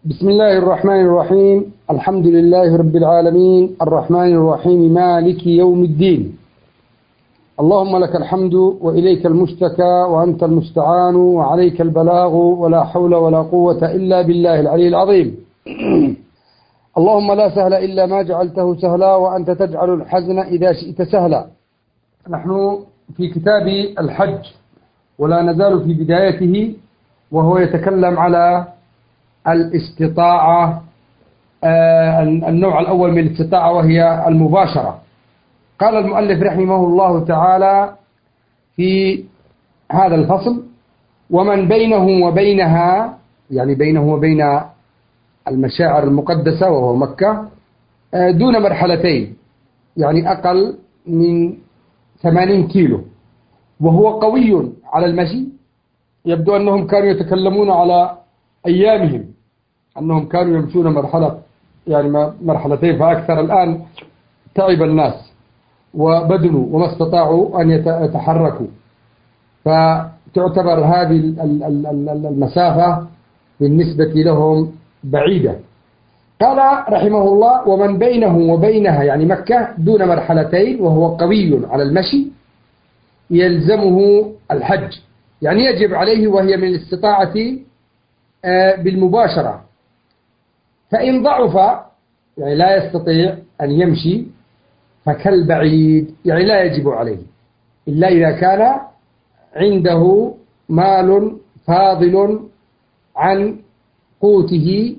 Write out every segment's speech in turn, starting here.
بسم الله الرحمن الرحيم. الحمد لله رب العالمين الرحمن الرحيم مالك يوم الدين. اللهم لك الحمد وإليك المشتكى وأنت المستعان وعليك البلاغ ولا حول ولا قوة إلا بالله العلي العظيم. اللهم لا سهل إلا ما جعلته سهلا وأنت تجعل الحزن إذا شئت سهلا. نحن في كتاب الحج ولا نزال في بدايته، وهو يتكلم على الاستطاعة، النوع الأول من الاستطاعة وهي المباشرة. قال المؤلف رحمه الله تعالى في هذا الفصل: ومن بينه وبينها، يعني بينه وبين المشاعر المقدسة وهو مكة، دون مرحلتين، يعني أقل من 80 كيلو، وهو قوي على المشي. يبدو أنهم كانوا يتكلمون على أيامهم أنهم كانوا يمشون مرحلتين فأكثر. الآن تعب الناس وبدلوا وما استطاعوا أن يتحركوا، فتعتبر هذه المسافة بالنسبة لهم بعيدة. قال رحمه الله: ومن بينه وبينها، يعني مكة، دون مرحلتين وهو قوي على المشي، يلزمه الحج، يعني يجب عليه، وهي من الاستطاعة بالمباشرة. فإن ضعف، يعني لا يستطيع أن يمشي، فكالبعيد، يعني لا يجب عليه إلا إذا كان عنده مال فاضل عن قوته،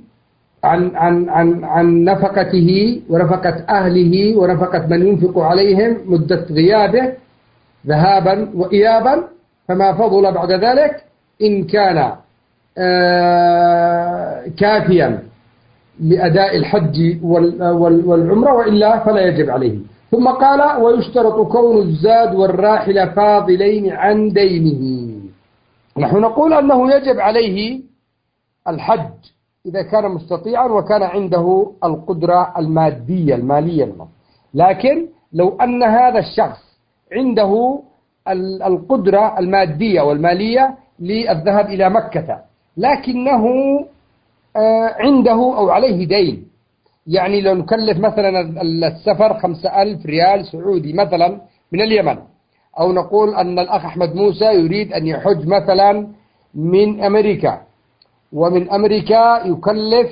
عن نفقته ونفقة أهله ونفقة من ينفق عليهم مدة غيابه ذهابا وإيابا. فما فضل بعد ذلك إن كان كافيا لأداء الحج والعمرة، وإلا فلا يجب عليه. ثم قال: ويشترط كون الزاد والراحلة فاضلين عن دينه. نحن نقول أنه يجب عليه الحج إذا كان مستطيعا وكان عنده القدرة المالية. لكن لو أن هذا الشخص عنده القدرة المادية والمالية للذهاب إلى مكة، لكنه عنده أو عليه دين، يعني لو نكلف مثلا السفر 5000 ريال سعودي مثلا من اليمن، أو نقول أن الأخ أحمد موسى يريد أن يحج مثلا من أمريكا، ومن أمريكا يكلف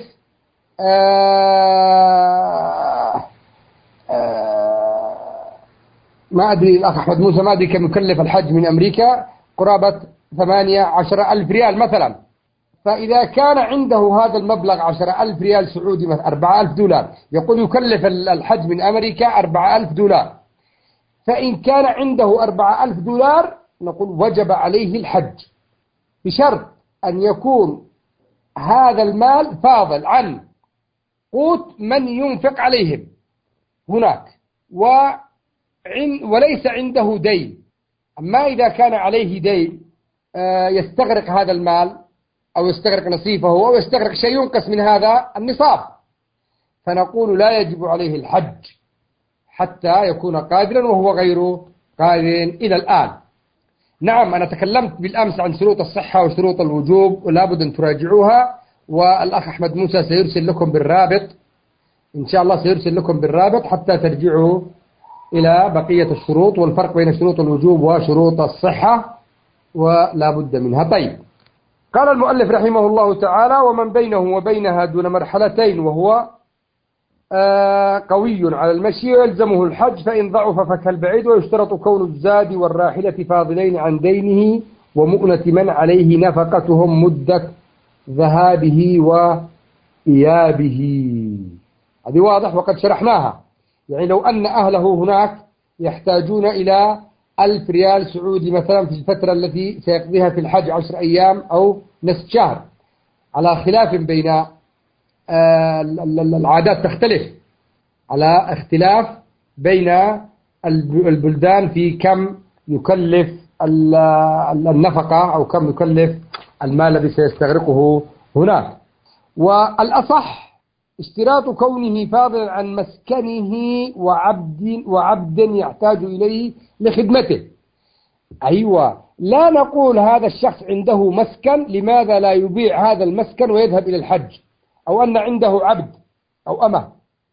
ما أدري الأخ أحمد موسى ما أدري كم يكلف الحج من أمريكا، قرابة 18,000 ريال مثلا. فإذا كان عنده هذا المبلغ 10,000 ريال سعودي، 4,000 دولار، يقول يكلف الحج من أمريكا 4,000 دولار. فإن كان عنده 4,000 دولار نقول وجب عليه الحج، بشرط أن يكون هذا المال فاضل عن قوت من ينفق عليهم هناك، وليس عنده دين. أما إذا كان عليه دين يستغرق هذا المال، أو يستغرق نصيفه، أو يستغرق شيء ينقص من هذا النصاب، فنقول لا يجب عليه الحج حتى يكون قادرا، وهو غير قادر إلى الآن. نعم، أنا تكلمت بالأمس عن شروط الصحة وشروط الوجوب، ولا بد أن تراجعوها، والأخ أحمد موسى سيرسل لكم بالرابط إن شاء الله، سيرسل لكم بالرابط حتى ترجعوا إلى بقية الشروط والفرق بين شروط الوجوب وشروط الصحة، ولا بد منها. طيب، قال المؤلف رحمه الله تعالى: ومن بينه وبينها دون مرحلتين وهو قوي على المشي يلزمه الحج، فإن ضعف فكالبعيد. ويشترط كون الزاد والراحلة فاضلين عن دينه ومؤنة من عليه نفقتهم مدة ذهابه وإيابه. هذه واضح وقد شرحناها. يعني لو أن أهله هناك يحتاجون إلى 1000 ريال سعودي مثلا في الفترة التي سيقضيها في الحج 10 أيام أو نصف شهر، على خلاف بين العادات، تختلف على اختلاف بين البلدان في كم يكلف النفقة، أو كم يكلف المال الذي سيستغرقه هناك. والأصح اشتراط كونه فاضلا عن مسكنه وعبد يحتاج إليه لخدمته. أيوة، لا نقول هذا الشخص عنده مسكن، لماذا لا يبيع هذا المسكن ويذهب إلى الحج؟ أو أن عنده عبد أو أمة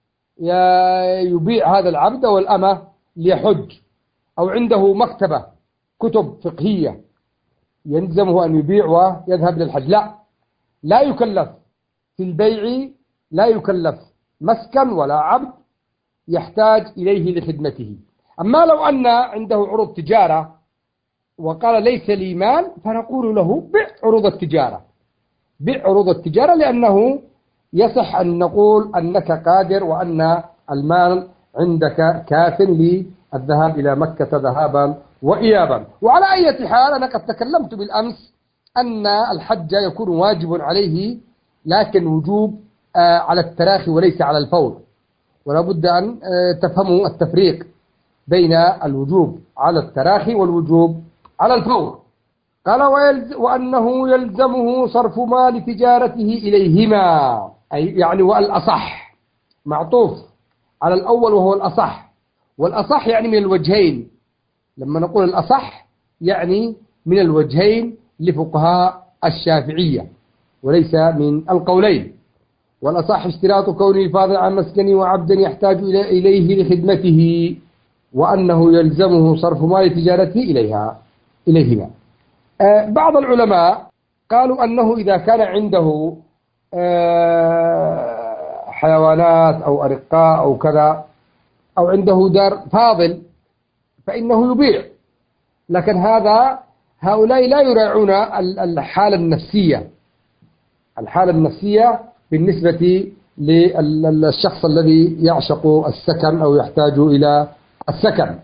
يبيع هذا العبد والأمة ليحج، أو عنده مكتبة كتب فقهية يلزمه أن يبيع ويذهب للحج، لا يكلف في البيع، لا يكلف مسكن ولا عبد يحتاج إليه لخدمته. أما لو أن عنده عروض تجارة وقال ليس لي مال، فنقول له بع عروض التجارة، بع عروض التجارة، لأنه يصح أن نقول أنك قادر وأن المال عندك كاف للذهاب إلى مكة ذهابا وإيابا. وعلى أي حال أنا قد تكلمت بالأمس أن الحج يكون واجب عليه، لكن وجوب على التراخي وليس على الفور، ولا بد أن تفهموا التفريق بين الوجوب على التراخي والوجوب على الفور. قال وأنه يلزمه صرف مال تجارته إليهما، أي يعني والأصح معطوف على الأول وهو الأصح، والأصح يعني من الوجهين. لما نقول الأصح يعني من الوجهين لفقهاء الشافعية وليس من القولين. والأصح اشتراط كونه فاضل عن مسكنه وعبدا يحتاج إليه لخدمته، وأنه يلزمه صرف مال تجارته إليهما. بعض العلماء قالوا أنه إذا كان عنده حيوانات أو أرقاء أو كذا، أو عنده دار فاضل، فإنه يبيع. لكن هؤلاء لا يراعون الحالة النفسية بالنسبة للشخص الذي يعشق السكن أو يحتاج إلى السكن.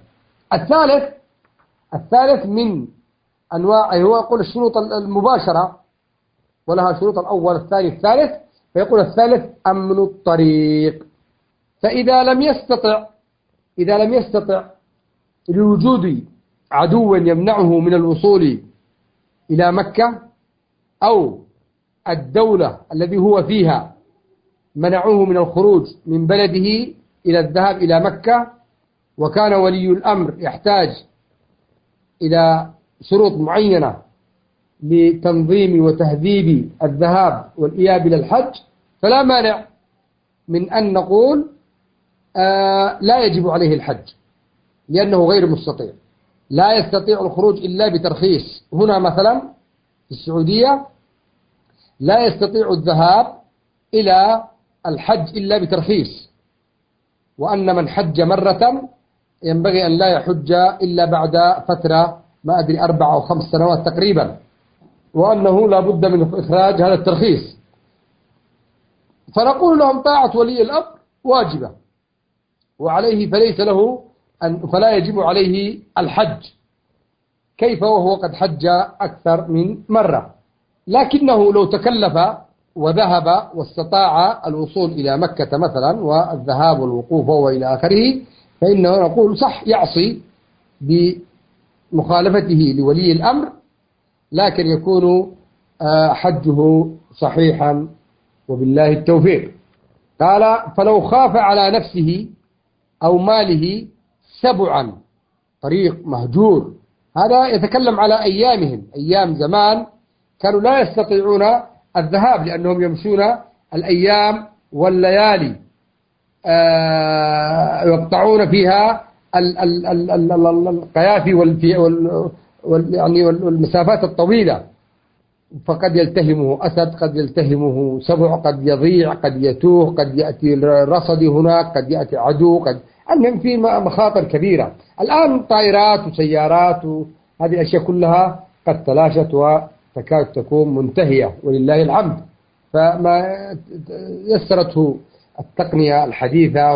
الثالث من أنواع، هو يقول الشروط المباشرة ولها شروط، الأول الثاني الثالث، فيقول الثالث أمن الطريق. فإذا لم يستطع لوجود عدو يمنعه من الوصول إلى مكة، أو الدولة الذي هو فيها منعوه من الخروج من بلده إلى الذهاب إلى مكة، وكان ولي الأمر يحتاج إلى شروط معينة لتنظيم وتهذيب الذهاب والإياب إلى الحج، فلا مانع من أن نقول لا يجب عليه الحج، لأنه غير مستطيع، لا يستطيع الخروج إلا بترخيص. هنا مثلا في السعودية لا يستطيع الذهاب إلى الحج إلا بترخيص، وأن من حج مرة ينبغي أن لا يحج إلا بعد فترة ما أدري 4 أو 5 سنوات تقريبا، وأنه لا بد من إخراج هذا الترخيص. فنقول لهم طاعة ولي الأمر واجبة وعليه، فلا يجب عليه الحج. كيف وهو قد حج أكثر من مرة؟ لكنه لو تكلف وذهب واستطاع الوصول إلى مكة مثلا والذهاب والوقوف وإلى آخره، فإنه نقول صح، يعصي بمخالفته لولي الأمر، لكن يكون حجه صحيحا وبالله التوفيق. قال فلو خاف على نفسه أو ماله سبعا، طريق مهجور، هذا يتكلم على أيامهم، أيام زمان كانوا لا يستطيعون الذهاب لأنهم يمشون الأيام والليالي، يقطعون فيها القيافي والمسافات الطويلة، فقد يلتهمه أسد، قد يلتهمه سبع، قد يضيع، قد يتوه، قد يأتي الرصد هناك، قد يأتي عدو، المهم في مخاطر كبيرة. الآن طائرات وسيارات وهذه الأشياء كلها قد تلاشت وتكاد تكون منتهية ولله الحمد، فما يسرته التقنية الحديثة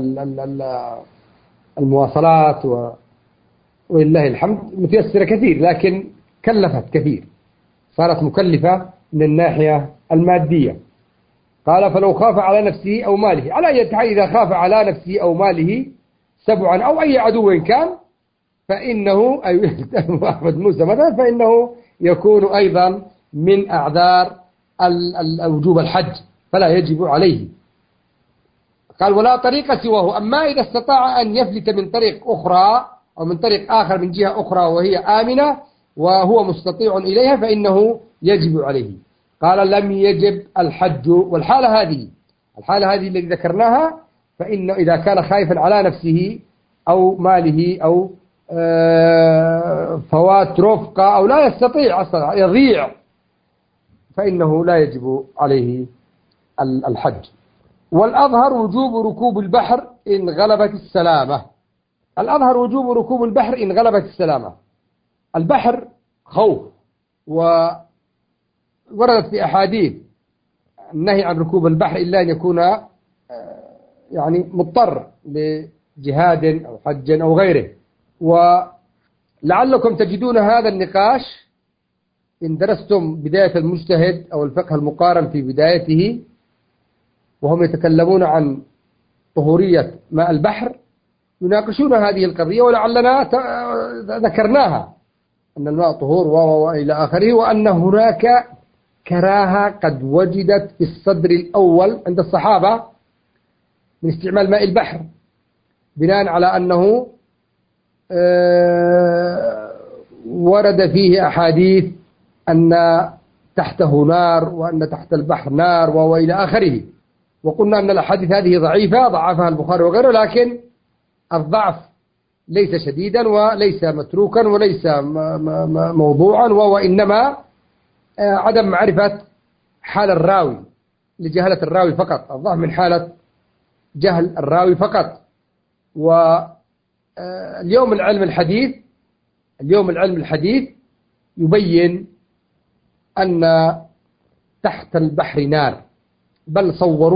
والمواصلات ولله الحمد متيسرة كثير، لكن كلفت كثير، صارت مكلفة من الناحية المادية. قال فلو خاف على نفسه أو ماله، على أي حال إذا خاف على نفسه أو ماله سبعا أو أي عدو كان، فإنه أحمد موسى مثلا، فإنه يكون أيضا من أعذار وجوب الحج، فلا يجب عليه. قال ولا طريق سواه، أما إذا استطاع أن يفلت من طريق أخرى أو من طريق آخر من جهة أخرى وهي آمنة وهو مستطيع إليها، فإنه يجب عليه. قال لم يجب الحج. والحالة هذه التي ذكرناها، فإن إذا كان خائفا على نفسه أو ماله أو فوات رفقة أو لا يستطيع أصلا يضيع، فإنه لا يجب عليه الحج. والأظهر وجوب ركوب البحر إن غلبت السلامة. الأظهر وجوب ركوب البحر إن غلبت السلامة. البحر خوف، ووردت في أحاديث النهي عن ركوب البحر إلا أن يكون يعني مضطر لجهاد أو حج أو غيره. ولعلكم تجدون هذا النقاش إن درستم بداية المجتهد أو الفقه المقارن في بدايته، وهم يتكلمون عن طهورية ماء البحر، يناقشون هذه القضية، ولعلنا ذكرناها أن الماء طهور وإلى آخره، وأن هناك كراهة قد وجدت في الصدر الأول عند الصحابة من استعمال ماء البحر، بناء على أنه ورد فيه أحاديث أن تحته نار وأن تحت البحر نار وإلى آخره. وقلنا أن الأحاديث هذه ضعيفة، ضعفها البخاري وغيره، لكن الضعف ليس شديدا وليس متروكا وليس موضوعا، وإنما عدم معرفة حال الراوي لجهلة الراوي فقط، الضعف من حالة جهل الراوي فقط. واليوم العلم الحديث يبين أن تحت البحر نار، بل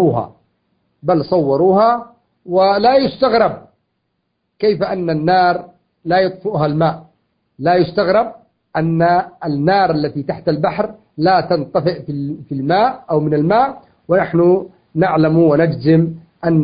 صوروها، ولا يستغرب كيف أن النار لا يطفئها الماء، لا يستغرب أن النار التي تحت البحر لا تنطفئ في الماء أو من الماء، ونحن نعلم ونجزم أن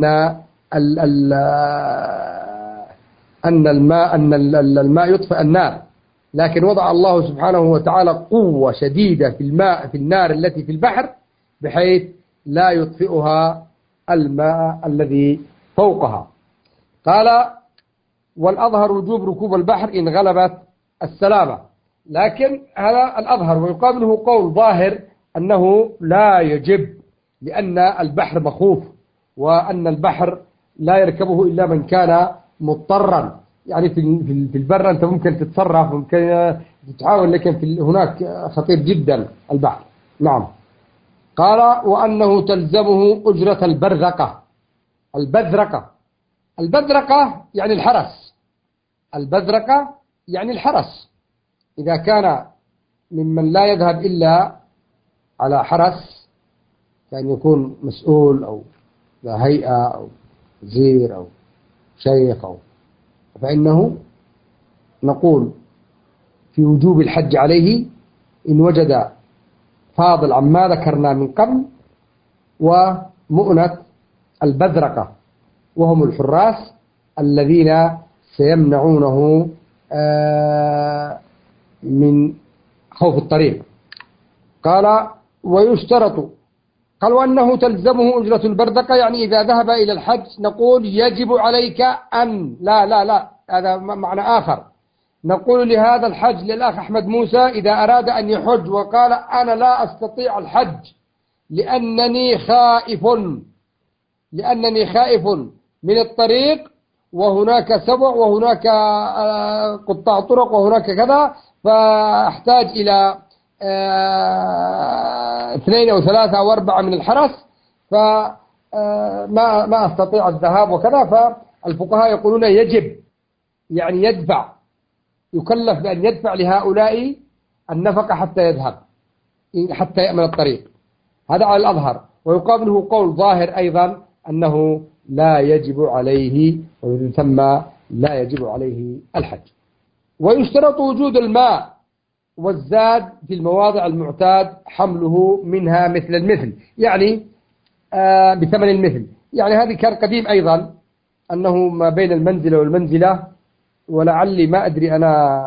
الماء يطفئ النار، لكن وضع الله سبحانه وتعالى قوة شديدة في النار التي في البحر، بحيث لا يطفئها الماء الذي فوقها. قال والأظهر وجوب ركوب البحر إن غلبت السلامة. لكن هذا الأظهر، ويقابله قول ظاهر أنه لا يجب، لأن البحر مخوف، وأن البحر لا يركبه إلا من كان مضطرا. يعني في البر أنت ممكن تتصرف، ممكن تحاول، لكن هناك خطير جدا البحر. نعم. قال وأنه تلزمه أجرة البرذقة. البذرقة يعني الحرس. إذا كان ممن لا يذهب إلا على حرس، كان يكون مسؤول أو ذا هيئة أو وزير أو شيخ فإنه نقول في وجوب الحج عليه إن وجد فاضل عما ذكرنا من قبل ومؤنة البذرقة، وهم الحراس الذين سيمنعونه من خوف الطريق. قال ويشترط، قال وأنه تلزمه أجرة البردقة، يعني إذا ذهب إلى الحج نقول يجب عليك أن لا هذا معنى آخر. نقول لهذا الحج للأخ أحمد موسى إذا أراد أن يحج وقال أنا لا أستطيع الحج لأنني خائف من الطريق، وهناك سبع وهناك قطاع طرق وهناك كذا، فأحتاج إلى 2 أو 3 أو 4 من الحرس، فما أستطيع الذهاب وكذا. فالفقهاء يقولون يجب، يعني يكلف بأن يدفع لهؤلاء النفقة حتى يذهب، حتى يأمن الطريق. هذا على الأظهر. ويقابله قول ظاهر أيضا أنه لا يجب عليه، ومن ثم لا يجب عليه الحج. ويشترط وجود الماء والزاد في المواضع المعتاد حمله منها مثل المثل، يعني بثمن المثل. يعني هذه كان قديم أيضا، أنه ما بين المنزلة والمنزلة، ولعلي ما أدري أنا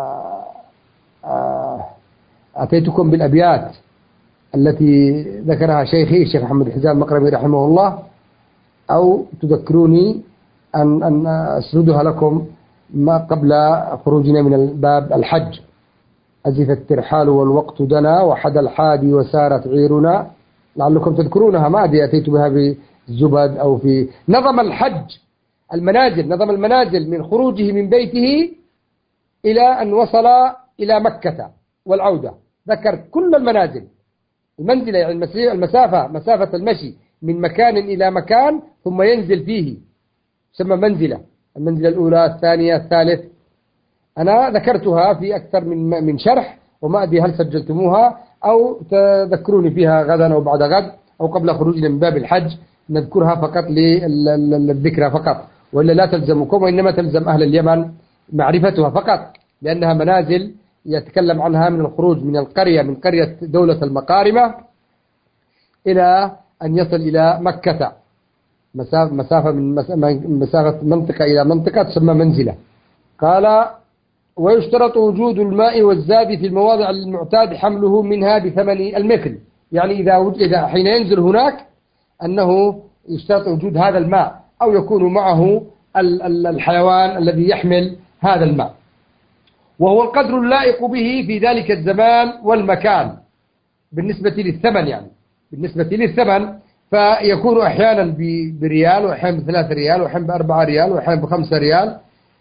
أتيتكم بالأبيات التي ذكرها شيخي الشيخ محمد الحزام المقرمي رحمه الله، أو تذكروني أن أسردها لكم ما قبل خروجنا من باب الحج. أزف الترحال والوقت دنا وحد الحادي وسارت عيرنا، لعلكم تذكرونها، ما أدري أتيت بها بالزبد أو في نظم الحج المنازل، نظم المنازل من خروجه من بيته إلى أن وصل إلى مكة والعودة، ذكر كل المنازل، المنزلة يعني مسافة المشي من مكان إلى مكان ثم ينزل فيه يسمى منزلة، المنزلة الأولى الثانية الثالث. أنا ذكرتها في أكثر من شرح، وما أدري هل سجلتموها أو تذكروني فيها غدا أو بعد غد أو قبل خروجنا من باب الحج، نذكرها فقط للذكرى فقط، وإلا لا تلزمكم، وإنما تلزم أهل اليمن معرفتها فقط، لأنها منازل يتكلم عنها من الخروج من القرية، من قرية دولة المقارمة إلى أن يصل إلى مكة، مسافة من مسافة منطقة إلى منطقة تسمى منزلة. قال ويشترط وجود الماء والزاد في المواضع المعتاد حمله منها بثمن المثل، يعني إذا حين ينزل هناك أنه يشترط وجود هذا الماء أو يكون معه الحيوان الذي يحمل هذا الماء، وهو القدر اللائق به في ذلك الزمان والمكان بالنسبة للثمن، يعني بالنسبة للثمن فيكون أحيانا بريال وأحيانا ب3 ريال وأحيانا ب4 ريال وأحيانا ب5 ريال.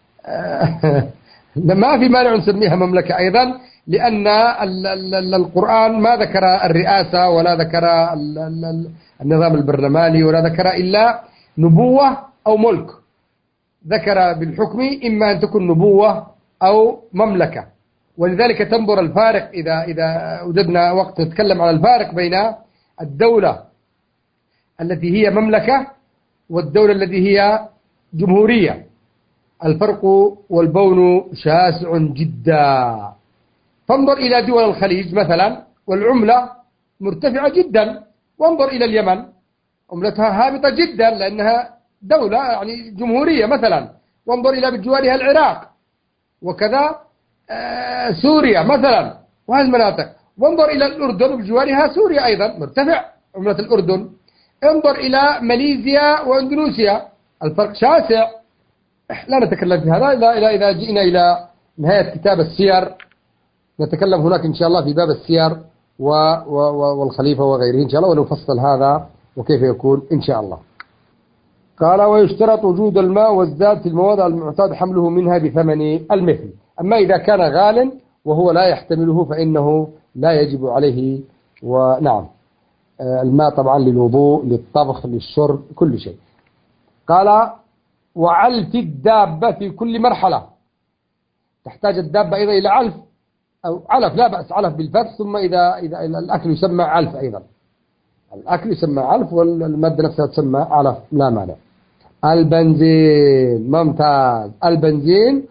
ما في مانع نسميها مملكة أيضا، لأن القرآن ما ذكر الرئاسة ولا ذكر النظام البرلماني ولا ذكر إلا نبوة أو ملك، ذكر بالحكم إما أن تكون نبوة أو مملكة، ولذلك تنظر الفارق إذا وجدنا وقت نتكلم عن الفارق بين الدولة التي هي مملكة والدولة التي هي جمهورية، الفرق والبون شاسع جدا. فانظر إلى دول الخليج مثلا والعملة مرتفعة جدا، وانظر إلى اليمن عملتها هابطة جدا لأنها دولة يعني جمهورية مثلا، وانظر إلى بجوارها العراق وكذا سوريا مثلا وهذه المناطق، وانظر إلى الأردن بجوارها سوريا أيضا مرتفع عملة الأردن، انظر إلى ماليزيا وإندونيسيا الفرق شاسع. لا نتكلم في هذا إذا جئنا إلى نهاية كتاب السير، نتكلم هناك إن شاء الله في باب السير والخليفة وغيره إن شاء الله، ونفصل هذا وكيف يكون إن شاء الله. قال ويشترط وجود الماء والزاد في المواضع المعتاد حمله منها بثمن المثل، أما إذا كان غال وهو لا يحتمله فإنه لا يجب عليه. ونعم الماء طبعا للوضوء للطبخ للشرب كل شيء. قال وعلف الدابة في كل مرحلة، تحتاج الدابة أيضا إلى علف أو علف، لا بأس علف بالفتح، ثم إذا الأكل يسمى علف أيضا، الأكل يسمى علف والمادة نفسها تسمى علف لا مانع. البنزين ممتاز، البنزين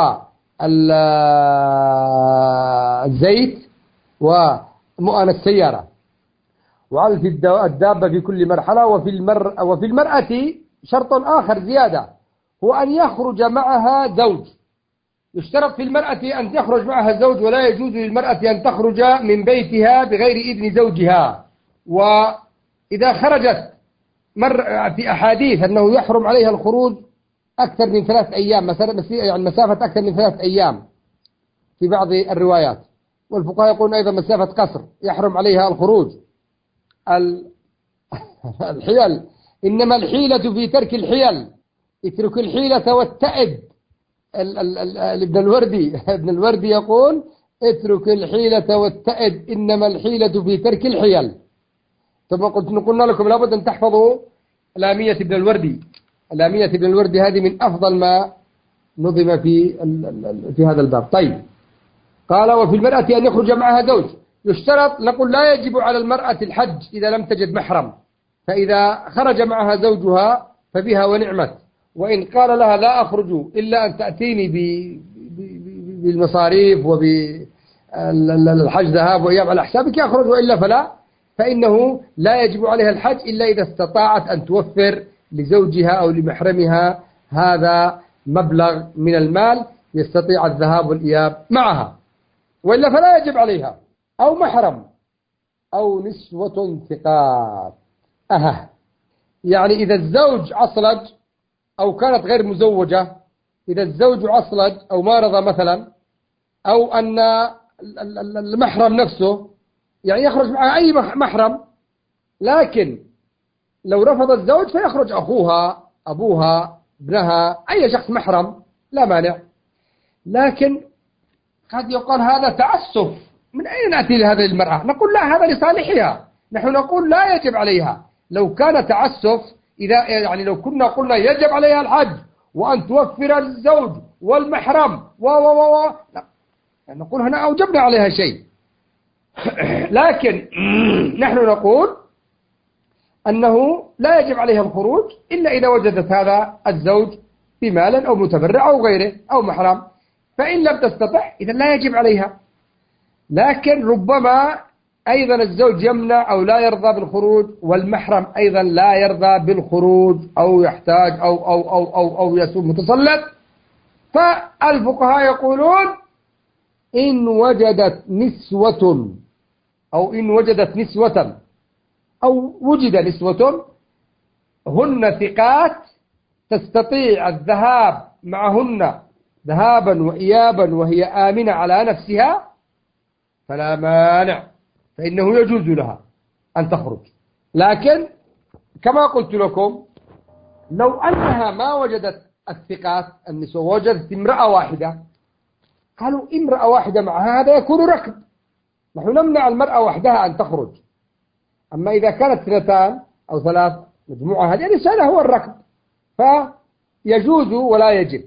والزيت ومؤن السيارة. وعلف الدابة في كل مرحلة. وفي المرأة شرط آخر زيادة، هو أن يخرج معها زوج. يشترط في المرأة أن يخرج معها زوج، ولا يجوز للمرأة أن تخرج من بيتها بغير إذن زوجها. وإذا خرجت في أحاديث أنه يحرم عليها الخروج أكثر من 3 أيام، يعني مسافة أكثر من 3 أيام في بعض الروايات، والفقهاء يقولون أيضا مسافة قصر يحرم عليها الخروج. الحيل، إنما الحيلة في ترك الحيل، اترك الحيلة واتئد. ابن الوردي يقول اترك الحيلة واتئد، إنما الحيلة في ترك الحيل. ثم قلنا لكم لابد أن تحفظوا لامية ابن الوردي. لامية ابن الوردي هذه من أفضل ما نظم في هذا الباب. طيب قال وفي المرأة أن يخرج معها زوج. يشترط، نقول لا يجب على المرأة الحج إذا لم تجد محرم، فإذا خرج معها زوجها فبها ونعمت، وإن قال لها لا أخرج إلا أن تأتيني بالمصاريف وبالحج ذهاب وإياب على حسابك يخرج، وإلا فلا، فإنه لا يجب عليها الحج إلا إذا استطاعت أن توفر لزوجها أو لمحرمها هذا مبلغ من المال يستطيع الذهاب والإياب معها، وإلا فلا يجب عليها، أو محرم أو نسوة ثقات. يعني إذا الزوج عصلج أو كانت غير مزوجة، إذا الزوج عصلج أو مارض مثلا، أو أن المحرم نفسه، يعني يخرج مع أي محرم، لكن لو رفض الزوج فيخرج أخوها، أبوها، ابنها، أي شخص محرم لا مانع. لكن قد يقال هذا تعسف، من أين نأتي لهذه المرأة؟ نقول لا، هذا لصالحها، نحن نقول لا يجب عليها. لو كان تعسف، إذا يعني لو كنا قلنا يجب عليها الحج وأن توفر الزوج والمحرم لا، نقول هنا أوجبنا عليها شيء. لكن نحن نقول أنه لا يجب عليها الخروج إلا إذا وجدت هذا الزوج بمال أو متبرع أو غيره أو محرم، فإن لم تستطع إذا لا يجب عليها. لكن ربما أيضا الزوج يمنع أو لا يرضى بالخروج، والمحرم أيضا لا يرضى بالخروج أو يحتاج أو يسوء متسلط. فالفقهاء يقولون إن وجدت نسوة أو وجد نسوة هن ثقات تستطيع الذهاب معهن ذهابا وإيابا وهي آمنة على نفسها فلا مانع، فإنه يجوز لها أن تخرج. لكن كما قلت لكم، لو أنها ما وجدت الثقات النسوة، وجدت امرأة واحدة، قالوا امرأة واحدة معها هذا يكون ركب، نحن نمنع المرأة وحدها أن تخرج. أما إذا كانت 2 أو 3 مجموعة، هذه الرسالة هو الركب، فيجوز ولا يجب.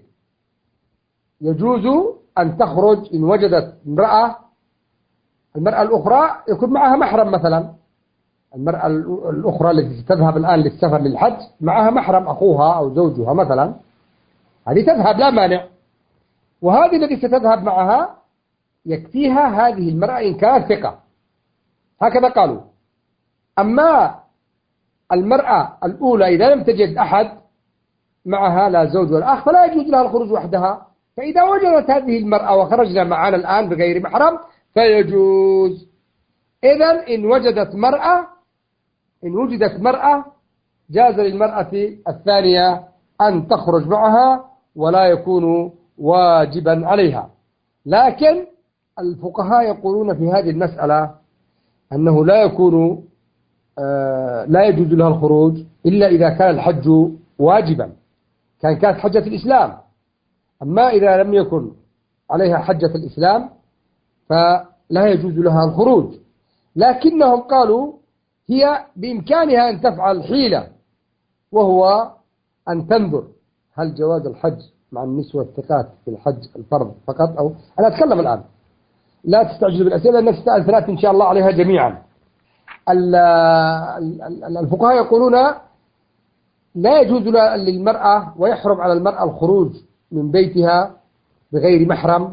يجوز أن تخرج إن وجدت المرأة الأخرى يكون معها محرم، مثلا المرأة الأخرى التي تذهب الآن للسفر للحج معها محرم أخوها أو زوجها مثلا، هذه تذهب لا مانع. وهذه التي ستذهب معها يكفيها هذه المرأة إن كانت ثقة، هكذا قالوا. أما المرأة الأولى إذا لم تجد أحد معها لا زوج ولا أخ فلا يجوز لها الخروج وحدها. فإذا وجدت هذه المرأة وخرجنا معنا الآن بغير محرم فيجوز. إذن إن وجدت مرأة جاز للمرأة الثانية أن تخرج معها ولا يكون واجبا عليها. لكن الفقهاء يقولون في هذه المسألة أنه لا يجوز لها الخروج إلا إذا كان الحج واجبا، كانت حجة الإسلام. أما إذا لم يكن عليها حجة الإسلام فلا يجوز لها الخروج. لكنهم قالوا هي بإمكانها أن تفعل حيلة، وهو أن تنظر هل جواز الحج مع النسوة الثقات في الحج الفرض فقط، أو أنا أتكلم الآن، لا تستعجلوا بالأسئلة لأن سألت إن شاء الله عليها جميعا. الفقهاء يقولون لا يجوز للمرأة ويحرم على المرأة الخروج من بيتها بغير محرم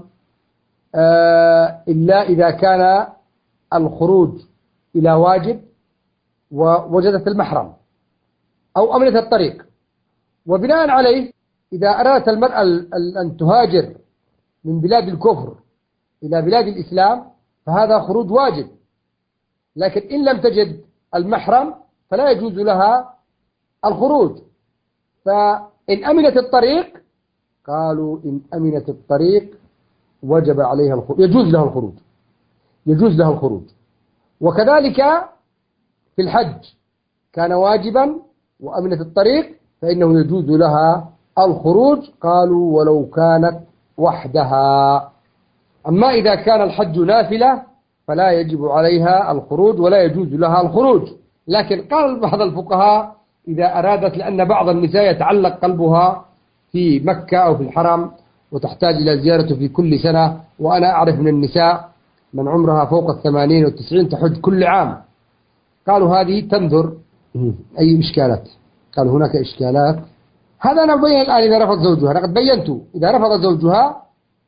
إلا إذا كان الخروج إلى واجب ووجدت المحرم أو أمنت الطريق. وبناء عليه إذا أرادت المرأة أن تهاجر من بلاد الكفر إلى بلاد الإسلام فهذا خروج واجب. لكن إن لم تجد المحرم فلا يجوز لها الخروج. فإن أمنت الطريق، قالوا إن أمنت الطريق وجب عليها الخروج، يجوز لها الخروج. وكذلك في الحج كان واجبا وأمنت الطريق فإنه يجوز لها الخروج، قالوا ولو كانت وحدها. أما إذا كان الحج نافلة فلا يجب عليها الخروج ولا يجوز لها الخروج. لكن قال بعض الفقهاء إذا أرادت، لأن بعض النساء يتعلق قلبها في مكة أو في الحرم وتحتاج إلى زيارته في كل سنة، وأنا أعرف من النساء من عمرها فوق 80 و90 تحج كل عام، قالوا هذه تنظر أي إشكالات. قالوا هناك إشكالات، هذا أنا أبين الآن. إذا رفض زوجها، أنا قد بينت، إذا رفض زوجها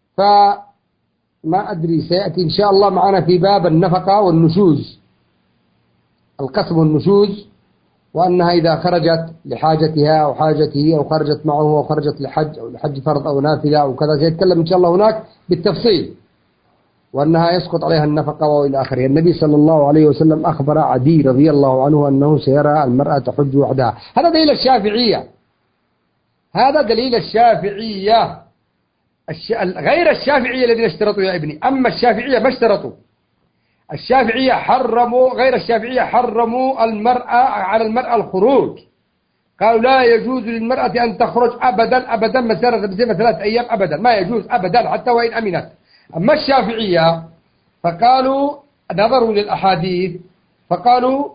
فما أدري سيأتي إن شاء الله معنا في باب النفقة والنشوز، القسم والنشوز، وأنها إذا خرجت لحاجتها أو حاجته أو خرجت معه أو خرجت لحج أو لحج فرض أو نافلة أو كذا، سيتكلم إن شاء الله هناك بالتفصيل، وأنها يسقط عليها النفقة وإلى آخره. النبي صلى الله عليه وسلم أخبر عدي رضي الله عنه أنه سيرى المرأة تحج وحدها. هذا دليل الشافعية، غير الشافعية الذين اشترطوا يا ابني. أما الشافعية ما اشترطوا. الشافعية غير الشافعية حرموا على المرأة الخروج. قالوا لا يجوز للمرأة أن تخرج أبدا مسيرة 3 أيام أبدا، ما يجوز أبدا حتى وإن أمنت. أما الشافعية فقالوا نظروا للأحاديث فقالوا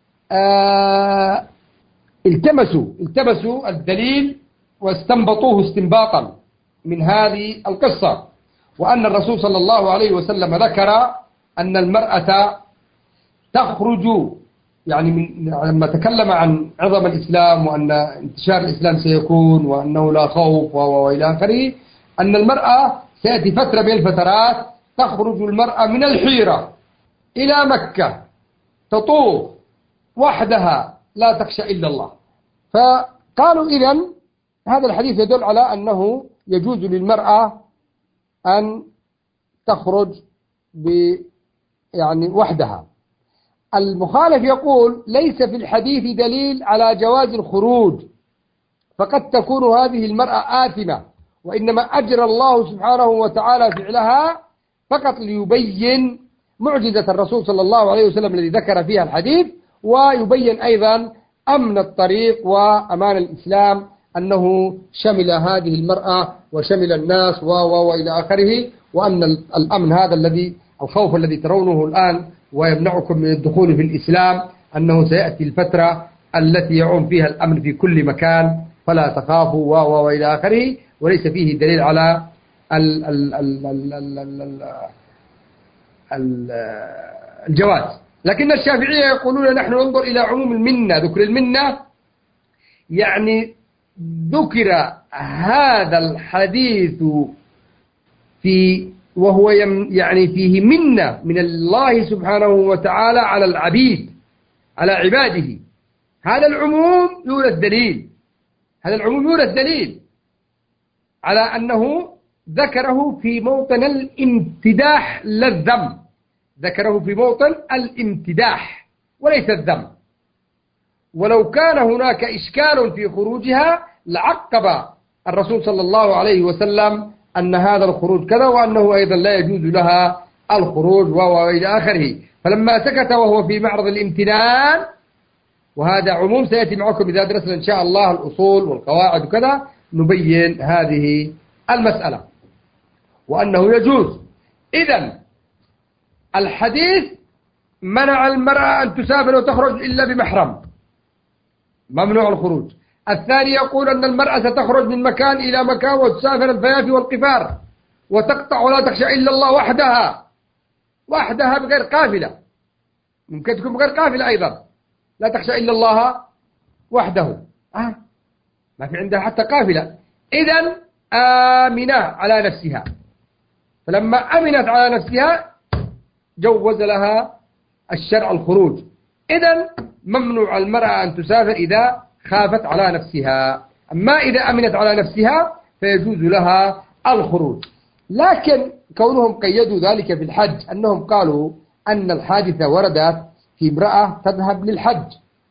التمسوا الدليل واستنبطوه استنباطا من هذه القصة، وأن الرسول صلى الله عليه وسلم ذكر أن المرأة تخرج، يعني لما تكلم عن عظم الإسلام وأن انتشار الإسلام سيكون وأنه لا خوف وإلى آخره، أن المرأة سيأتي فترة من الفترات تخرج المرأة من الحيرة إلى مكة تطوف وحدها لا تخشى إلا الله. فقالوا إذن هذا الحديث يدل على أنه يجوز للمرأة أن تخرج يعني وحدها. المخالف يقول ليس في الحديث دليل على جواز الخروج، فقد تكون هذه المرأة آثمة، وإنما أجرى الله سبحانه وتعالى فعلها فقط ليبين معجزة الرسول صلى الله عليه وسلم الذي ذكر فيها الحديث، ويبين أيضا أمن الطريق وأمان الإسلام، أنه شمل هذه المرأة وشمل الناس وإلى آخره، وأن الأمن هذا الخوف الذي ترونه الآن ويمنعكم من الدخول في الإسلام، أنه سيأتي الفترة التي يعم فيها الأمن في كل مكان فلا تخافوا وإلى آخره، وليس فيه دليل على الجواز. لكن الشافعية يقولون نحن ننظر إلى عموم المنة، ذكر المنة يعني ذكر هذا الحديث وهو يعني فيه منة من الله سبحانه وتعالى على العبيد، على عباده. هذا العموم يورث دليل على أنه ذكره في موطن الامتداح لا الذم، ذكره في موطن الامتداح وليس الذم. ولو كان هناك إشكال في خروجها لعقب الرسول صلى الله عليه وسلم أن هذا الخروج كذا، وأنه أيضا لا يجوز لها الخروج وإلى آخره. فلما سكت وهو في معرض الامتنان، وهذا عموم سيأتي معكم إذا درسنا إن شاء الله الأصول والقواعد وكذا نبين هذه المسألة وأنه يجوز. إذن الحديث منع المرأة أن تسافر وتخرج إلا بمحرم، ممنوع الخروج. الثاني يقول أن المرأة ستخرج من مكان إلى مكان وتسافر الفيافي والقفار وتقطع ولا تخشى إلا الله وحدها بغير قافلة، ممكن تكون بغير قافلة أيضا، لا تخشى إلا الله وحده، ما في عندها حتى قافلة. إذن آمنة على نفسها، فلما أمنت على نفسها جوز لها الشرع الخروج. إذن ممنوع المرأة أن تسافر إذا خافت على نفسها، أما إذا أمنت على نفسها فيجوز لها الخروج. لكن كونهم قيدوا ذلك في الحج أنهم قالوا أن الحادثة وردت في امرأة تذهب للحج،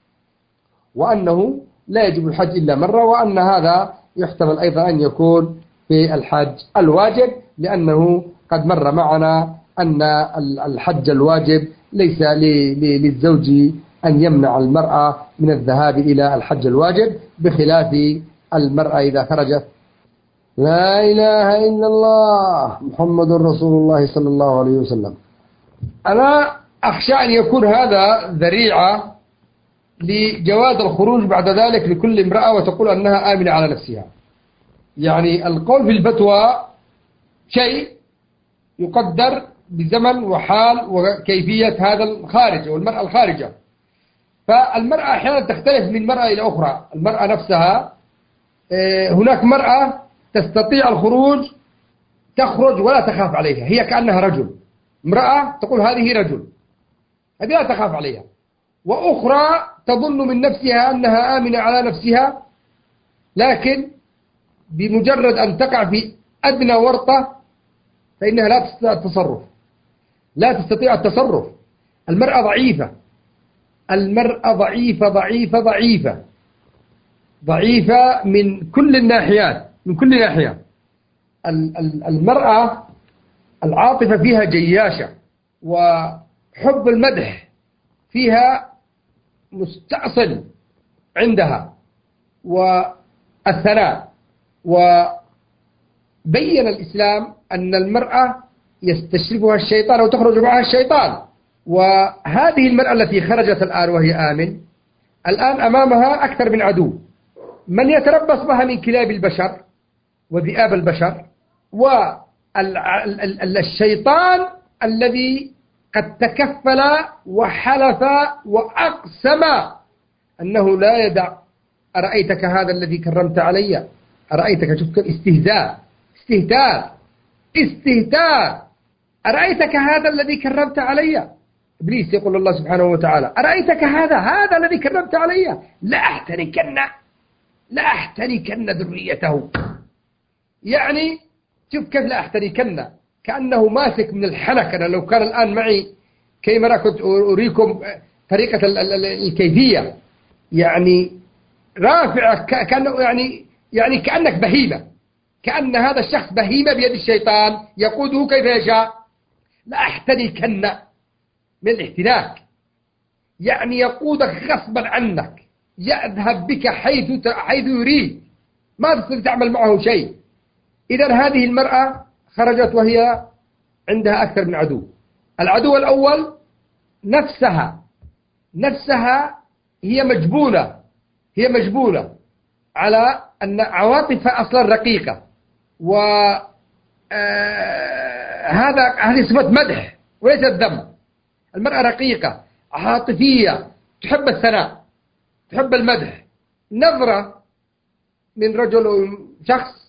وأنه لا يجب الحج إلا مرة، وأن هذا يحتمل أيضا أن يكون في الحج الواجب، لأنه قد مر معنا أن الحج الواجب ليس للزوج أن يمنع المرأة من الذهاب إلى الحج الواجب، بخلاف المرأة إذا خرجت لا إله إلا الله محمد رسول الله صلى الله عليه وسلم. أنا أخشى أن يكون هذا ذريعة لجواز الخروج بعد ذلك لكل امرأة وتقول أنها آمنة على نفسها. يعني القول في الفتوى شيء يقدر بزمن وحال وكيفية هذا الخارج والمرأة الخارجة. فالمرأة أحيانا تختلف من مرأة إلى أخرى. المرأة نفسها هناك مرأة تستطيع الخروج، تخرج ولا تخاف عليها، هي كأنها رجل. امرأة تقول هذه رجل، هذه لا تخاف عليها. وأخرى تظن من نفسها أنها آمنة على نفسها، لكن بمجرد أن تقع في أدنى ورطة فإنها لا تستطيع التصرف. المرأة ضعيفة، المرأة ضعيفة ضعيفة ضعيفة من كل الناحيات، من كل ناحية. المرأة العاطفة فيها جياشة، وحب المدح فيها مستأصل عندها، والثناء. وبين الإسلام أن المرأة يستشرفها الشيطان أو تخرج معها الشيطان. وهذه المرأة التي خرجت الآن وهي آمن، الآن أمامها أكثر من عدو، من يتربص بها من كلاب البشر وذئاب البشر، والشيطان الذي قد تكفل وحلف وأقسم أنه لا يدع. أرأيتك هذا الذي كرمت علي؟ أرأيتك، شوف استهتار. أرأيتك هذا الذي كرمت علي؟ إبليس يقول الله سبحانه وتعالى: أرأيتك هذا الذي كرمت علي؟ لأحتركن ذريته. يعني شوف كيف لأحتركن، كأنه ماسك من الحنك. أنا لو كان الآن معي كاميرا كنت أريكم طريقة الكيفية، يعني رافع كأنه يعني كأنك بهيمة، كأن هذا الشخص بهيمة بيد الشيطان يقوده كيف يشاء. لأحتركن من الاحتراك، يعني يقودك غصبا عنك، يذهب بك حيث يريد، ما تستطيع تعمل معه شيء. إذن هذه المرأة خرجت وهي عندها أكثر من عدو. العدو الأول نفسها هي مجبولة على أن عواطفها أصلا رقيقة، هذه صفة مدح وليست ذم. المرأة رقيقة عاطفية، تحب الثناء، تحب المدح. نظرة من رجل أو شخص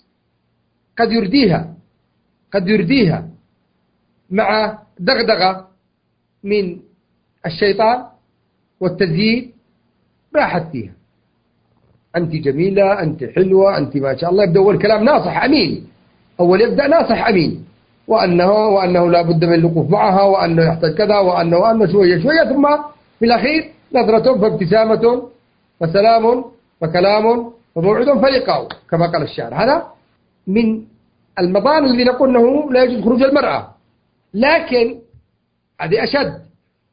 قد يرديها مع دغدغة من الشيطان والتزيين، راحت فيها: أنت جميلة، أنت حلوة، أنت ما شاء الله. يبدأ أول كلام ناصح أمين، يبدأ ناصح أمين، وأنه لا بد من الوقوف معها، وأنه يحتاج كذا، وأنه شوية، ثم في الأخير نظرة فابتسامة وسلام وكلام وموعد فلقاء، كما قال الشاعر. هذا من المظان الذي نقول أنه لا يجوز خروج المرأة. لكن هذه أشد.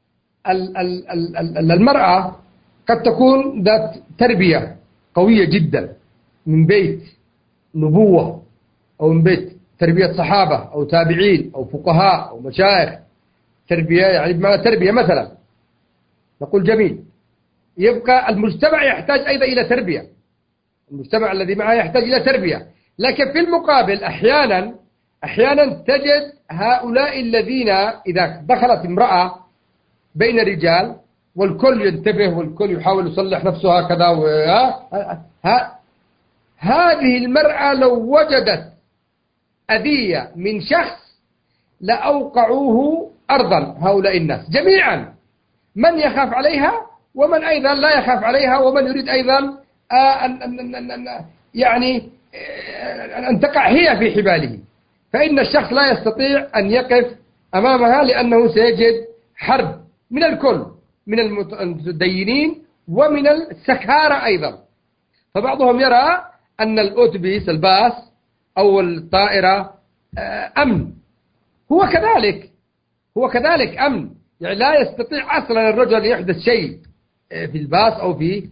المرأة قد تكون ذات تربية قوية جدا من بيت نبوة، أو من بيت تربية صحابة أو تابعين أو فقهاء أو مشايخ، تربية يعني بمعنى تربية مثلا نقول جميل. يبقى المجتمع يحتاج أيضا إلى تربية، المجتمع الذي معه يحتاج إلى تربية. لكن في المقابل أحيانا تجد هؤلاء الذين إذا دخلت امرأة بين الرجال والكل ينتبه والكل يحاول يصلح نفسه هكذا، هذه المرأة لو وجدت أذية من شخص لأوقعوه أرضا هؤلاء الناس جميعا، من يخاف عليها ومن أيضا لا يخاف عليها، ومن يريد أيضا أن تقع هي في حباله. فإن الشخص لا يستطيع أن يقف أمامها، لأنه سيجد حرب من الكل، من المتدينين ومن السكارى أيضا. فبعضهم يرى أن الأوتوبيس الباص أو الطائرة أمن، هو كذلك أمن. يعني لا يستطيع أصلا الرجل يحدث شيء في الباص أو في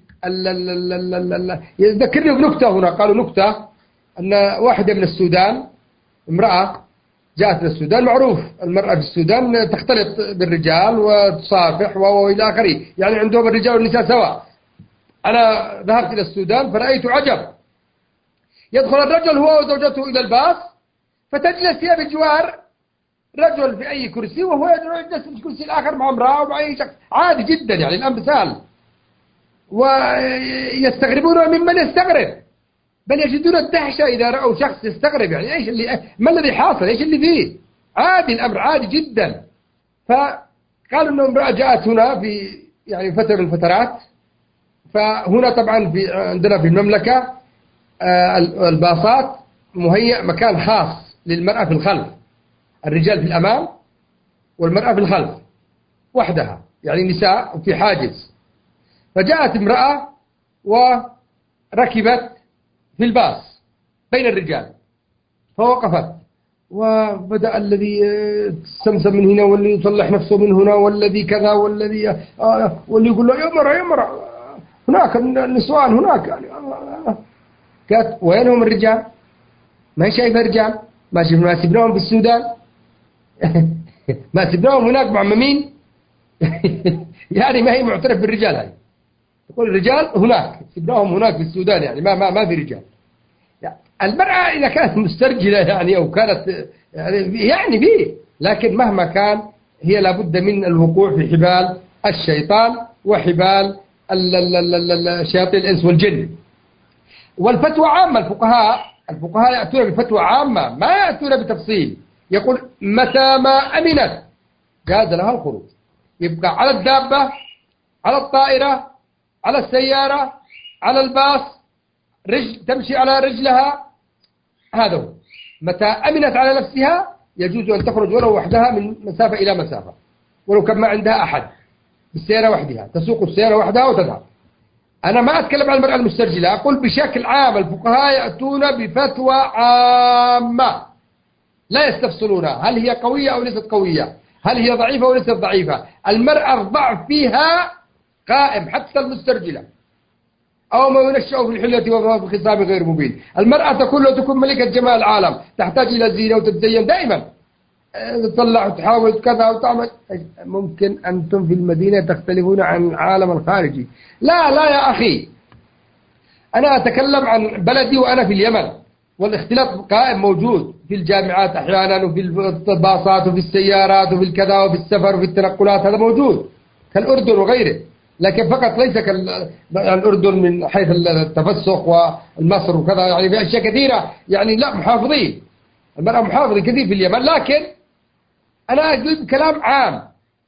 يذكرني بنكتة هنا، قالوا نكتة أن واحدة من السودان، امرأة جاءت من السودان، معروف المرأة في السودان تختلط بالرجال وتصافح وإلى آخره، يعني عندهم الرجال والنساء سواء. أنا ذهبت إلى السودان فرأيت عجب، يدخل الرجل هو وزوجته إلى الباص، فتجلس هي بجوار رجل في أي كرسي، وهو يجلس في الكرسي الآخر مع امرأة ومع أي شخص، عادي جدا يعني الأمثال. ويستغربون ممن يستغرب، بل يجدون الدهشة إذا رأوا شخص يستغرب، يعني إيش ما الذي حاصل، إيش اللي فيه، عادي الأمر عادي جدا. فقالوا أن امرأة جاءت هنا في فترة من الفترات، فهنا طبعا عندنا في المملكة الباصات مهيأ مكان خاص للمرأة في الخلف، الرجال في الأمام والمرأة في الخلف وحدها، يعني نساء في حاجز. فجاءت امرأة وركبت في الباص بين الرجال، فوقفت، وبدأ الذي يستمسم من هنا، والذي يصلح نفسه من هنا، والذي كذا، والذي واللي يقول له يا مرة يا مرة هناك النسوان هناك يعني. قالت وينهم الرجال؟ ما شايف الرجال؟ ما سبناهم في السودان؟ ما سبناهم هناك معممين؟ يعني ما هي معترف بالرجال هاي، تقول الرجال هناك سبناهم هناك في السودان، يعني ما في رجال. يعني المرأة إذا كانت مسترجلة يعني أو كانت يعني به، لكن مهما كان هي لابد من الوقوع في حبال الشيطان وحبال شياطين الإنس والجن. والفتوى عامة، الفقهاء يأتون بفتوى عامة، ما يأتون بتفصيل. يقول متى ما أمنت جاز لها الخروج، يبقى على الدابة، على الطائرة، على السيارة، على الباص، تمشي على رجلها، هذا هو. متى أمنت على نفسها يجوز أن تخرج ولو وحدها من مسافة إلى مسافة، ولو كان ما عندها أحد، بالسيارة وحدها، تسوق السيارة وحدها وتذهب. أنا ما أتكلم عن المرأة المسترجلة، أقول بشكل عام الفقهاء يأتون بفتوى عامة لا يستفصلونها، هل هي قوية أو ليست قوية، هل هي ضعيفة أو ليست ضعيفة. المرأة الضعف فيها قائم حتى المسترجلة، أو ما ينشأ في الحلة وما في خصام غير مبين. المرأة تكون لو تكون ملكة جمال العالم تحتاج إلى زينة وتتزين دائما، تطلع وتحاول كذا وتعمل. ممكن أنتم في المدينة تختلفون عن العالم الخارجي. لا يا أخي، أنا أتكلم عن بلدي وأنا في اليمن، والاختلاط قائم موجود في الجامعات أحيانا، وفي الباصات، وفي السيارات، وفي الكذا، وفي السفر، وفي التنقلات، هذا موجود كالأردن وغيره. لكن فقط ليس كالأردن من حيث التفسخ والمصر وكذا، يعني في أشياء كثيرة يعني لا محافظين، المرأة محافظة كثير في اليمن. لكن أنا أجيب كلام عام.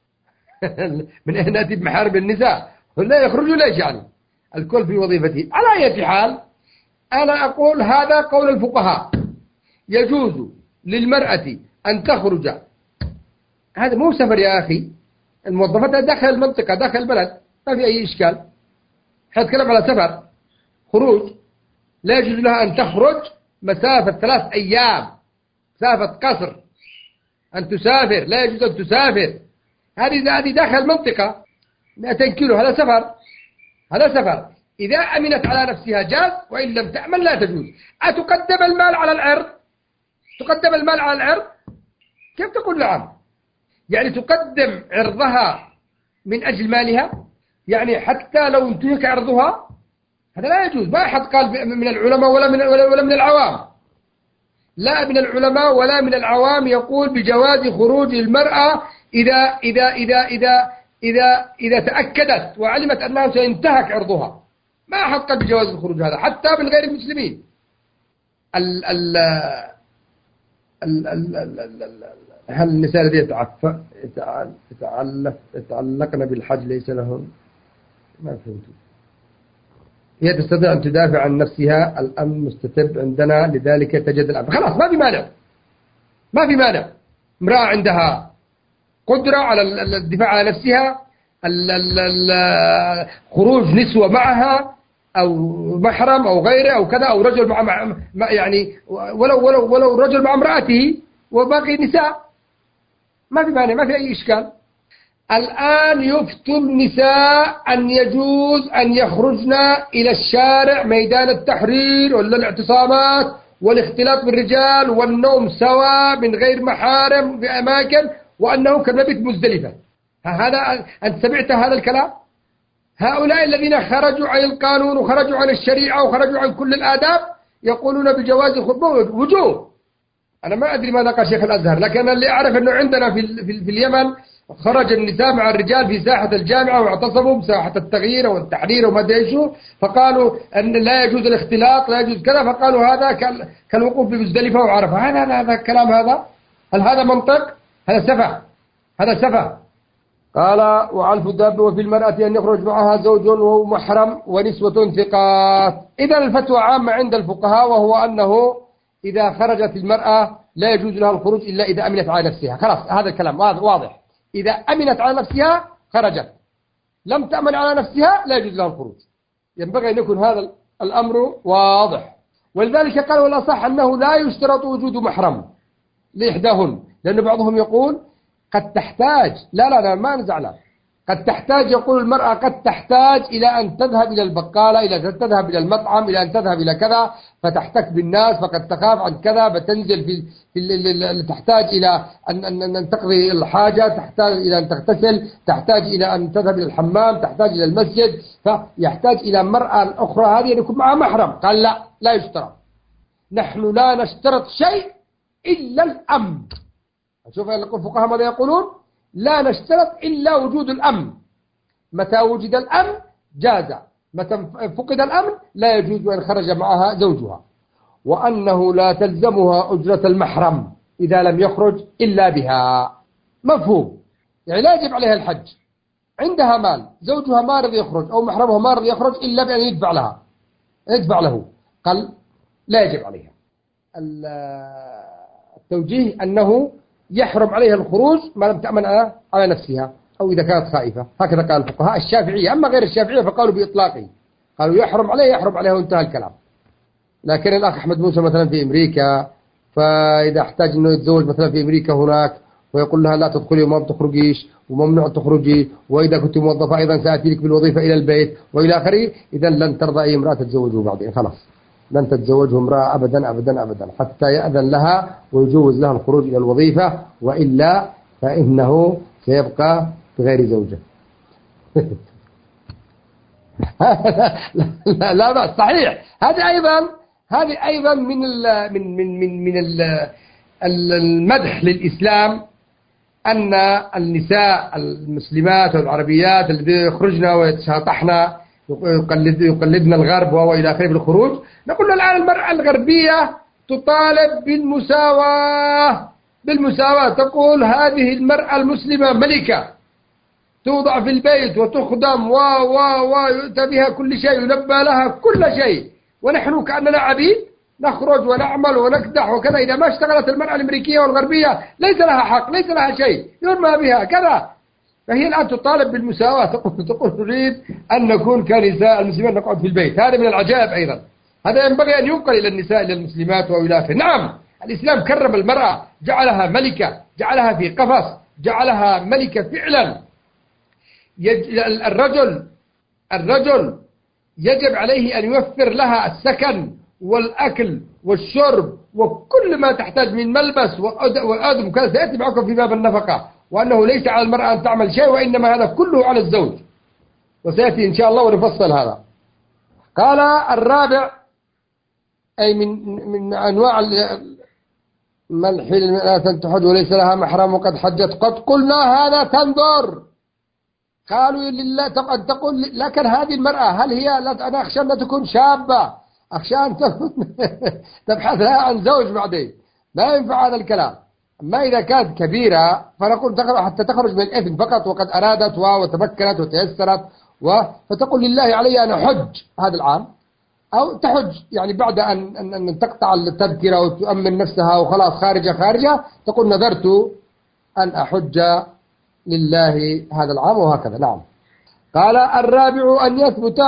من أين نأتي بمحارم النساء؟ لا يخرجوا ليش يعني؟ الكل في وظيفته. على أي حال أنا أقول هذا قول الفقهاء، يجوز للمرأة أن تخرج. هذا مو سفر يا أخي، الموظفات داخل المنطقة داخل البلد ما في أي إشكال. حنتكلم على سفر خروج، لا يجوز لها أن تخرج مسافة 3 أيام، مسافة قصر، أن تسافر، لا يجوز أن تسافر. هذه داخل المنطقة 200 كيلو، هذا سفر. إذا أمنت على نفسها جاز، وإن لم تأمن لا تجوز. أتقدم المال على العرض؟ تقدم المال على العرض؟ كيف تقول نعم؟ يعني تقدم عرضها من أجل مالها، يعني حتى لو انتهك عرضها هذا لا يجوز. ما أحد قال من العلماء ولا من العوام، لا من العلماء ولا من العوام يقول بجواز خروج المرأة إذا تأكدت وعلمت أنها سينتهك عرضها. ما أحد قال بجواز الخروج هذا حتى من غير المسلمين. هل النساء الذين يتعلقن بالحج ليس لهم؟ ما فهمت. هي تستطيع أن تدافع عن نفسها، الأمن مستتب عندنا لذلك تجد الأمن. خلاص ما في مانع. امرأة عندها قدرة على الدفاع عن نفسها، خروج نسوة معها أو محرم أو غيره أو كذا، أو رجل مع يعني ولو رجل مع امرأته وباقي نساء، ما في مانع، ما في أي إشكال. الآن يفتوا النساء أن يجوز أن يخرجن إلى الشارع، ميدان التحرير ولا الاعتصامات، والاختلاط بالرجال والنوم سوا من غير محارم في أماكن، وأنه كمبت مزدلفة. هذا أنت سمعت هذا الكلام؟ هؤلاء الذين خرجوا عن القانون وخرجوا عن الشريعة وخرجوا عن كل الآداب يقولون بجواز الخروج وجوب. أنا ما أدري ماذا قال شيخ الأزهر، لكن اللي أعرف أنه عندنا في اليمن خرج النساء مع الرجال في ساحة الجامعة واعتصموا بساحة التغيير والتحرير وما أدري ايش، فقالوا أن لا يجوز الاختلاط، لا يجوز كذا، فقالوا هذا كالوقوف بمزدلفة وعرفة. هذا الكلام هل هذا منطق؟ هذا سفه. قال وعن الدابة وفي المرأة أن يخرج معها زوج وهو محرم ونسوة ثقات. إذا الفتوى عامة عند الفقهاء، وهو أنه إذا خرجت المرأة لا يجوز لها الخروج إلا إذا أمنت على نفسها. خلاص هذا الكلام واضح. إذا أمنت على نفسها خرجت، لم تأمن على نفسها لا يجوز لها الخروج. ينبغي أن يكون هذا الأمر واضح. ولذلك قال والأصح أنه لا يشترط وجود محرم لإحداهن، لأن بعضهم يقول قد تحتاج، لا ما نزعل، قد تحتاج، يقول المرأة قد تحتاج إلى أن تذهب إلى البقالة، إلى أن تذهب إلى المطعم، إلى أن تذهب إلى كذا، فتحتك بالناس، فقد تخاف عن كذا، فتنزل تحتاج إلى أن تقضي الحاجة، تحتاج إلى أن تغتسل، تحتاج إلى أن تذهب إلى الحمام، تحتاج إلى المسجد، فيحتاج إلى المرأة الأخرى هذه أن يكون معها محرم. قال لا يشترط، نحن لا نشترط شيء إلا الأمن. شوف الفقهاء ماذا يقولون؟ لا نشترط إلا وجود الأمن، متى وجد الأمن جاز، متى فقد الأمن لا يجوز أن خرج معها زوجها. وأنه لا تلزمها أجرة المحرم إذا لم يخرج إلا بها. مفهوم؟ يعني لا يجب عليها الحج، عندها مال، زوجها ما رضي يخرج أو محرمها ما رضي يخرج إلا بأن يدفع له، قال لا يجب عليها. التوجيه أنه يحرم عليها الخروج ما لم تأمن على نفسها أو إذا كانت خائفة. هكذا قال الفقهاء الشافعية. أما غير الشافعية فقالوا بإطلاقه، قالوا يحرم عليها وانتهى الكلام. لكن الأخ أحمد موسى مثلا في أمريكا، فإذا احتاج أنه يتزوج مثلا في أمريكا هناك، ويقول لها لا تدخلي وما بتخرجيش وممنوع تخرجي، وإذا كنت موظفة أيضا سأتي لك بالوظيفة إلى البيت وإلى آخره، إذا لن ترضى أي امرأة تتزوجه بعدين، خلاص لن تتزوجه امرأة أبدا أبدا أبدا حتى يأذن لها ويجوز لها الخروج إلى الوظيفة، وإلا فإنه سيبقى بغير زوجة. لا بأس، صحيح. هذه أيضا من المدح للإسلام، أن النساء المسلمات والعربيات الذين يخرجن ويتشاطحن يقلدن الغرب وإلى آخره بالخروج، نقول الآن المرأة الغربية تطالب بالمساواة، تقول هذه المرأة المسلمة ملكة، توضع في البيت وتخدم ويؤتى بها كل شيء، يلبى لها كل شيء، ونحن كأننا عبيد نخرج ونعمل ونكدح وكذا. إذا ما اشتغلت المرأة الأمريكية والغربية ليس لها حق، ليس لها شيء، يرمى بها كذا. فهي الآن تطالب بالمساواة، تقول نريد أن نكون كنساء المسلمين نقعد في البيت. هذا من العجائب أيضا، هذا ينبغي أن ينقل إلى النساء، إلى المسلمات وإلى آخره. نعم، الإسلام كرم المرأة، جعلها ملكة، جعلها في قفص، جعلها ملكة فعلا. الرجل يجب عليه أن يوفر لها السكن والأكل والشرب وكل ما تحتاج من ملبس وآدم وكذا، سيأتي معكم في باب النفقة، وأنه ليس على المرأة أن تعمل شيء، وإنما هذا كله على الزوج، وسيأتي إن شاء الله ونفصل هذا. قال الرابع، أي من أنواع ما الحين لا تحج وليس لها محرم وقد حجت، قد قلنا هذا تنظر. قالوا لله قد تقول، لكن هذه المرأة هل هي أنا أخشى أن تكون شابة، أخشى أن تبحث لها عن زوج بعدين، لا ينفع هذا الكلام. أما إذا كانت كبيرة فنقول حتى تخرج من الإثم فقط، وقد أرادت وتمكنت وتيسرت، فتقول لله علي أن أحج هذا العام، أو تحج يعني بعد أن تقطع التذكرة وتؤمن نفسها وخلاص خارجة، تقول نذرت أن أحج لله هذا العام، وهكذا. نعم. قال الرابع أن يثبت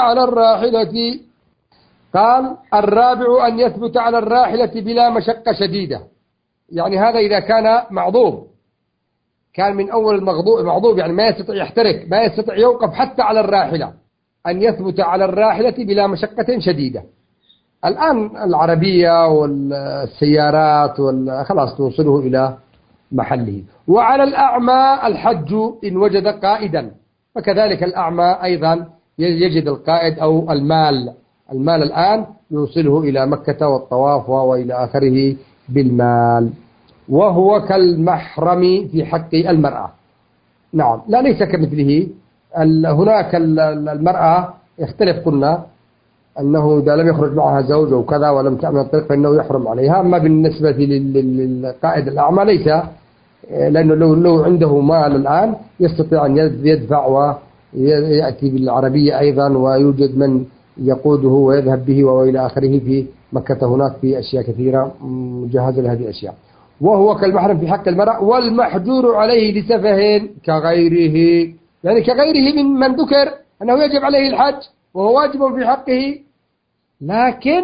على الراحلة بلا مشقة شديدة. يعني هذا إذا كان معضوب، كان من أول المغضوب يعني ما يستطيع يحترك، ما يستطيع يوقف حتى على الراحلة، أن يثبت على الراحلة بلا مشقة شديدة. الآن العربية والسيارات خلاص توصله إلى محله. وعلى الأعمى الحج إن وجد قائدا، فكذلك الأعمى أيضا يجد القائد أو المال الآن يوصله إلى مكة والطواف وإلى آخره بالمال، وهو كالمحرم في حق المرأة. نعم، لا ليس كمثله. هناك المرأة يختلف، قلنا أنه إذا لم يخرج معها زوج أو كذا ولم تأمن الطريق فإنه يحرم عليها. أما بالنسبة للقائد الأعمى ليس، لأنه لو عنده مال الآن يستطيع أن يدفع ويأتي بالعربية أيضا، ويوجد من يقوده ويذهب به وإلى آخره في مكة. هناك في أشياء كثيرة مجهزة لهذه الأشياء. وهو كالمحرم في حق المرأة، والمحجور عليه لسفه كغيره، يعني كغيره من ذكر أنه يجب عليه الحج وهو واجب في حقه، لكن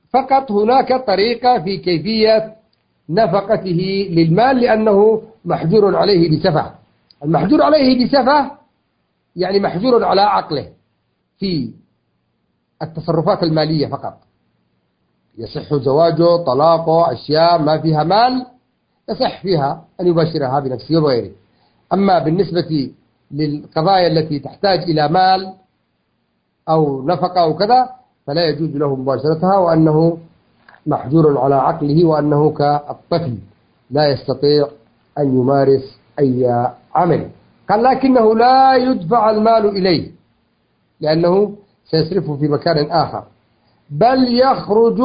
فقط هناك طريقة في كيفية نفقته للمال لأنه محجور عليه بسفة. المحجور عليه بسفة يعني محجور على عقله في التصرفات المالية فقط، يصح زواجه، طلاقه، أشياء ما فيها مال يصح فيها أن يباشرها بنفسه وغيره. أما بالنسبة للقضايا التي تحتاج إلى مال أو نفقة أو كذا فلا يجوز له مباشرتها، وأنه محجور على عقله، وأنه كالطفل لا يستطيع أن يمارس أي عمل. قال لكنه لا يدفع المال إليه لأنه سيصرفه في مكان آخر، بل يخرج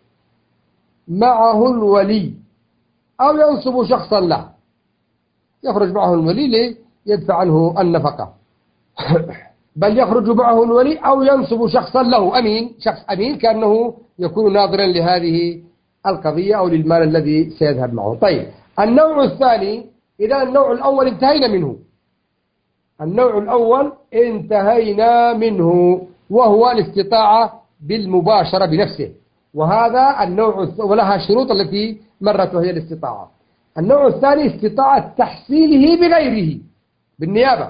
معه الولي أو ينصب شخصا له. يخرج معه الولي ليدفع عنه النفقة بل يخرج معه الولي أو ينصب شخصا له أمين، شخص أمين كأنه يكون ناظرا لهذه القضية أو للمال الذي سيذهب معه. طيب النوع الثاني، إذا النوع الأول انتهينا منه، النوع الأول انتهينا منه وهو الاستطاعة بالمباشرة بنفسه، وهذا النوع ولها شروط التي مرت وهي الاستطاعة. النوع الثاني استطاعة تحصيله بغيره بالنيابة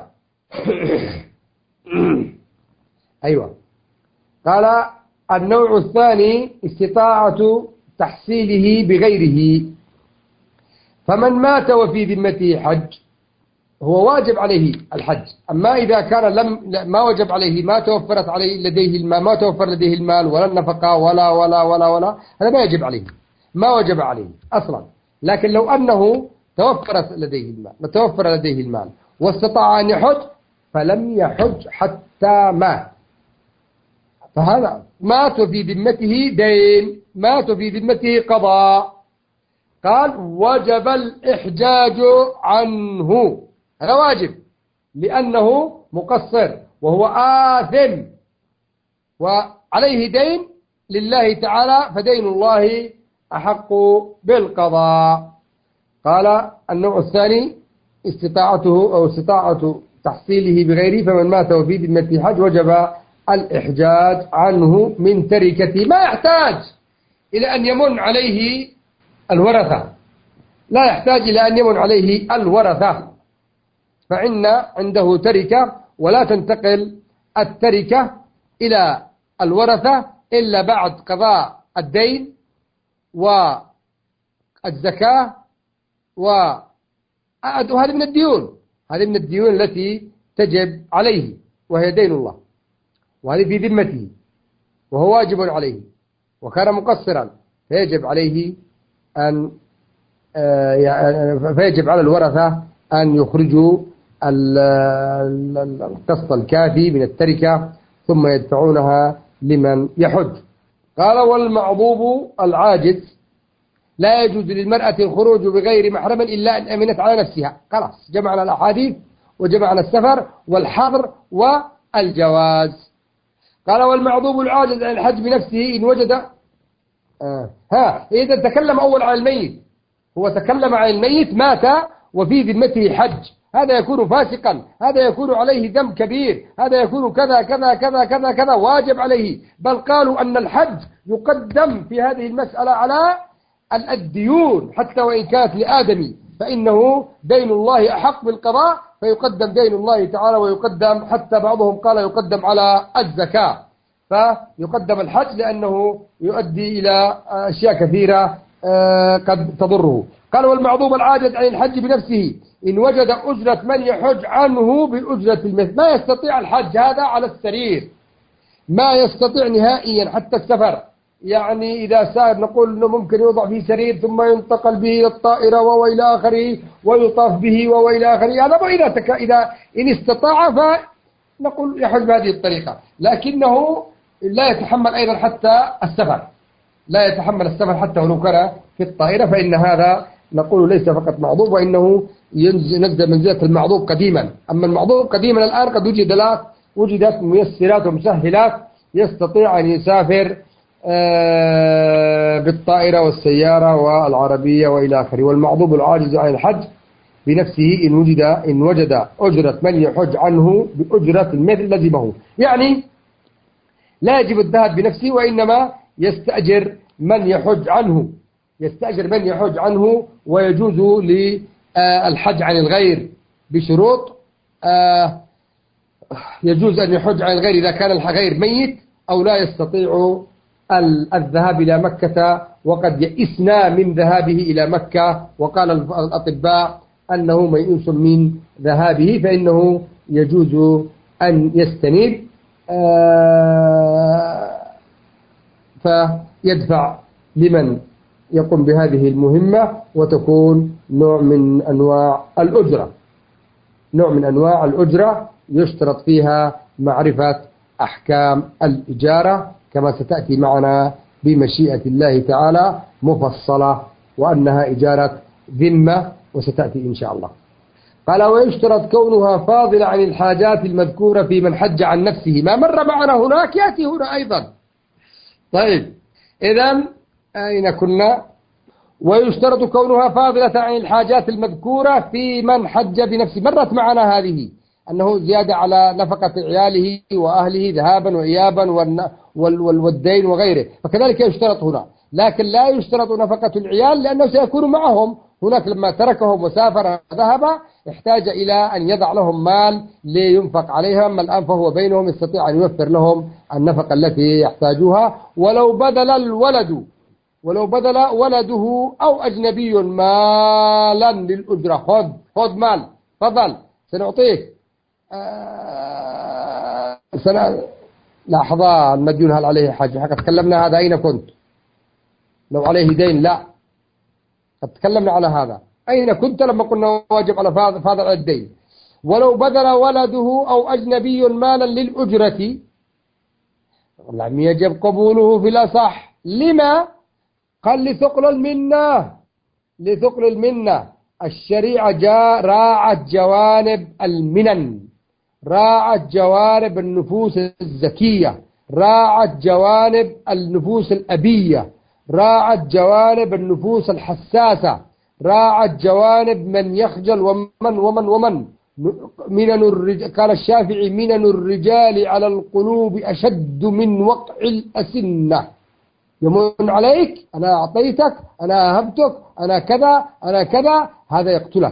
أيوة. قال النوع الثاني استطاعة تحصيله بغيره، فمن مات وفي ذمته حج هو واجب عليه الحج. أما إذا كان ما وجب عليه، ما توفرت عليه لديه المال، ما توفر لديه المال ولا النفقة ولا هذا ما يجب عليه، ما وجب عليه أصلا. لكن لو أنه توفر لديه المال واستطاع أن يحج فلم يحج حتى مات، فهذا مات في ذمته دين، مات في ذمته قضاء. قال وجب الإحجاج عنه، هذا واجب لأنه مقصر وهو آثم وعليه دين لله تعالى، فدين الله أحق بالقضاء. قال النوع الثاني استطاعته أو استطاعة تحصيله بغيره، فمن مات وفي ذمته حج وجب الإحجاج عنه من تركته، ما يحتاج إلى أن يمن عليه الورثة، لا يحتاج إلى أن يمن عليه الورثة، فإن عنده تركة ولا تنتقل التركة إلى الورثة إلا بعد قضاء الدين والزكاة وهذه من الديون، هذه من الديون التي تجب عليه وهي دين الله، وهذه في ذمته وهو واجب عليه وكان مقصرا، فيجب عليه أن فيجب على الورثة أن يخرجوا القسط الكافي من التركة ثم يدفعونها لمن يحج. قال والمعضوب العاجز لا يجوز للمرأة الخروج بغير محرم إلا أن أمنت على نفسها. خلاص جمعنا الأحاديث وجمعنا السفر والحظر والجواز. قال والمعضوب العاجز عن الحج بنفسه إن وجد إذا تكلم أول عن الميت، هو تكلم عن الميت مات وفي ذمته حج، هذا يكون فاسقا، هذا يكون عليه ذنب كبير، هذا يكون كذا كذا كذا كذا كذا واجب عليه. بل قالوا أن الحج يقدم في هذه المسألة على الديون حتى وإن كانت لآدمي، فإنه دين الله أحق بالقضاء، فيقدم دين الله تعالى ويقدم، حتى بعضهم قال يقدم على الزكاة، فيقدم الحج لأنه يؤدي إلى أشياء كثيرة قد تضره. قال والمعضوب العاجز عن الحج بنفسه إن وجد أجرة من يحج عنه بأجرة المثل، ما يستطيع الحج هذا على السرير، ما يستطيع نهائيا حتى السفر، يعني إذا سافر نقول أنه ممكن يوضع في سرير ثم ينتقل به إلى الطائرة وإلى آخره ويطاف به وإلى آخره، هذا إذا إن استطاع فنقول يحج بهذه الطريقة، لكنه لا يتحمل أيضا حتى السفر، لا يتحمل السفر حتى ولو كان في الطائرة، فإن هذا نقول ليس فقط معضوب، وإنه ينزل منزلة المعضوب قديما. أما المعضوب قديما الآن قد وجدت ميسرات ومسهلات يستطيع أن يسافر بالطائرة والسيارة والعربية وإلى آخره. والمعضوب العاجز عن الحج بنفسه إن وجد أجرة من يحج عنه بأجرة المثل لزمه، يعني لا يجب الذهاب بنفسه، وإنما يستأجر من يحج عنه، يستأجر من يحج عنه، ويجوز للحج عن الغير بشروط. يجوز أن يحج عن الغير إذا كان الغير ميت أو لا يستطيع الذهاب إلى مكة وقد يئسنا من ذهابه إلى مكة، وقال الأطباء أنه ميؤوس من ذهابه، فإنه يجوز أن يستنيب فيدفع لمن يقوم بهذه المهمة، وتكون نوع من أنواع الأجرة، نوع من أنواع الأجرة يشترط فيها معرفة أحكام الإجارة كما ستأتي معنا بمشيئة الله تعالى مفصلة، وأنها إجارة ذمة وستأتي إن شاء الله. قال ويشترط كونها فاضلة عن الحاجات المذكورة في من حج عن نفسه، ما مر معنا هناك يأتي هنا أيضا. طيب إذن أين كنا؟ ويشترط كونها فاضلة عن الحاجات المذكورة في من حج بنفسه، مرت معنا هذه أنه زيادة على نفقة عياله وأهله ذهابا وإيابا والدين وغيره، فكذلك يشترط هنا، لكن لا يشترط نفقة العيال لأنه سيكون معهم هناك لما تركهم وسافر ذهب، احتاج إلى أن يضع لهم مال لينفق عليها، أما الآن فهو بينهم يستطيع أن يوفر لهم النفقة التي يحتاجوها. ولو بذل ولده أو أجنبي مالا للأجرة، خذ مال فضل سنعطيك لحظة، المديون هل عليه حاجة؟ حقا تكلمنا هذا، أين كنت؟ لو عليه دين لا، قد تكلمنا على هذا، أين كنت لما قلنا واجب على فاضل الدين؟ ولو بذل ولده أو أجنبي مالا للأجرة لم يجب قبوله في الأصح. لما؟ قال لثقل المنة، الشريعة راعت جوانب المنن، راعت جوانب النفوس الزكية، راعت جوانب النفوس الأبية، راعت جوانب النفوس الحساسة، راعت جوانب من يخجل ومن منن الرجال. قال الشافعي منن الرجال على القلوب أشد من وقع الأسنة، يمن عليك أنا أعطيتك أنا أهبتك أنا كذا، هذا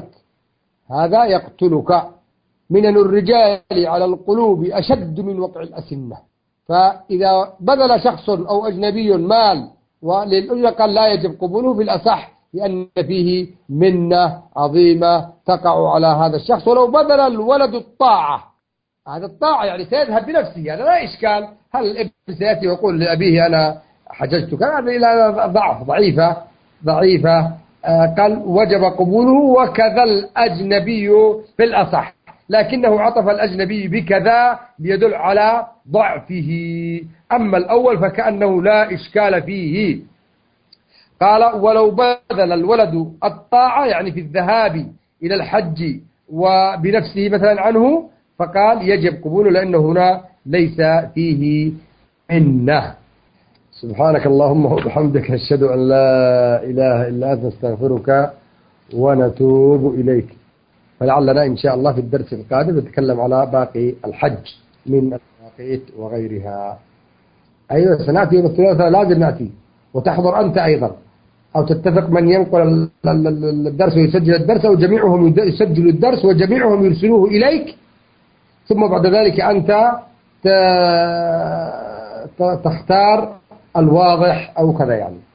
يقتلك. منن الرجال على القلوب أشد من وقع الأسنة. فإذا بذل شخص أو أجنبي مال وللأجرة قال لا يجب قبوله في الأصح، لأن فيه منة عظيمة تقع على هذا الشخص. ولو بذل الولد الطاعة، هذا الطاعة يعني سيذهب بنفسه، هذا لا إشكال. هل الابن سيأتي ويقول لأبيه أنا حججتك؟ هذا إلى ضعيفة. قال وجب قبوله، وكذا الأجنبي في الأصح، لكنه عطف الأجنبي بكذا ليدل على ضعفه. أما الأول فكأنه لا إشكال فيه. قال ولو بذل الولد الطاعة يعني في الذهاب إلى الحج وبنفسه مثلا عنه، فقال يجب قبوله لأنه هنا ليس فيه منة. سبحانك اللهم وبحمدك، نشهد أن لا إله إلا أنت، نستغفرك ونتوب إليك. فلعلنا إن شاء الله في الدرس القادم نتكلم على باقي الحج من المواقيت وغيرها. أيوة سنأتي يوم الثلاثاء، لازم نأتي وتحضر أنت أيضا، أو تتفق من ينقل الدرس ويسجل الدرس، أو جميعهم يسجلوا الدرس وجميعهم يرسلوه إليك، ثم بعد ذلك أنت تختار الواضح أو كذا يعني.